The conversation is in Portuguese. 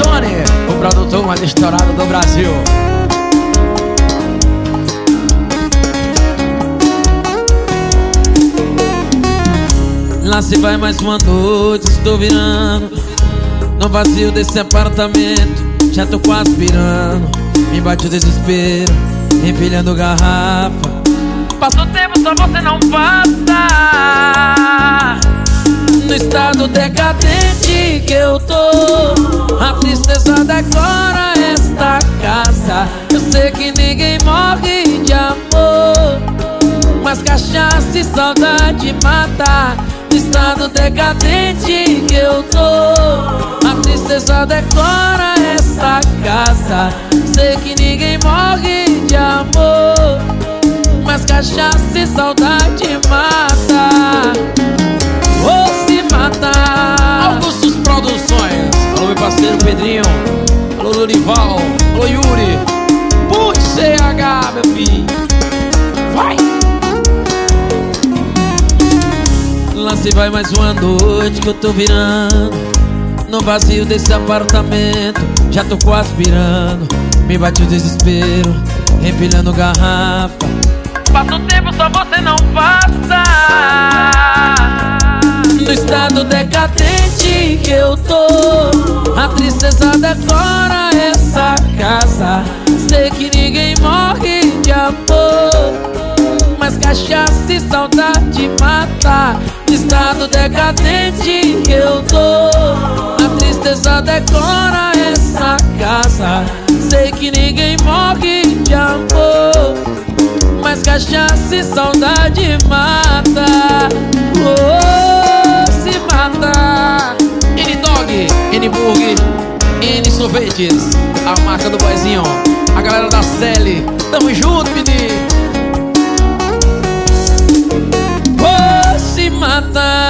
Tony, o produtor mais estourado do Brasil. Lá se vai mais uma noite, estou virando no vazio desse apartamento. Já tô quase pirando, me bate o desespero, empilhando garrafa. Passa o tempo, só você não passa. No estado decadente que eu tô, a tristeza decora esta casa. Eu sei que ninguém morre de amor, mas cachaça e saudade mata. No estado decadente que eu tô, a tristeza decora essa casa. Sei que ninguém morre de amor, mas cachaça e saudade mata. Ou se matar. Augustus Produções. Alô, meu parceiro Pedrinho. Alô, Lorival. Alô, Yuri. Putz, CH, meu filho. Vai! Lá se vai mais uma noite que eu tô virando no vazio desse apartamento. Já tô quase pirando, me bate o desespero, empilhando garrafa. Passa o tempo, só você não passa. No estado decadente que eu tô, a tristeza decora essa casa. Sei que ninguém morre de amor, mas cachaça e saudade mata. No estado decadente que eu tô, a tristeza decora essa casa. Sei que ninguém morre de amor, mas cachaça e saudade mata. Oh, se mata. N-Dog, N-Burg, N-Sorvetes, a marca do boizinho, a galera da Celi. Tamo junto, menino. Oh, se mata.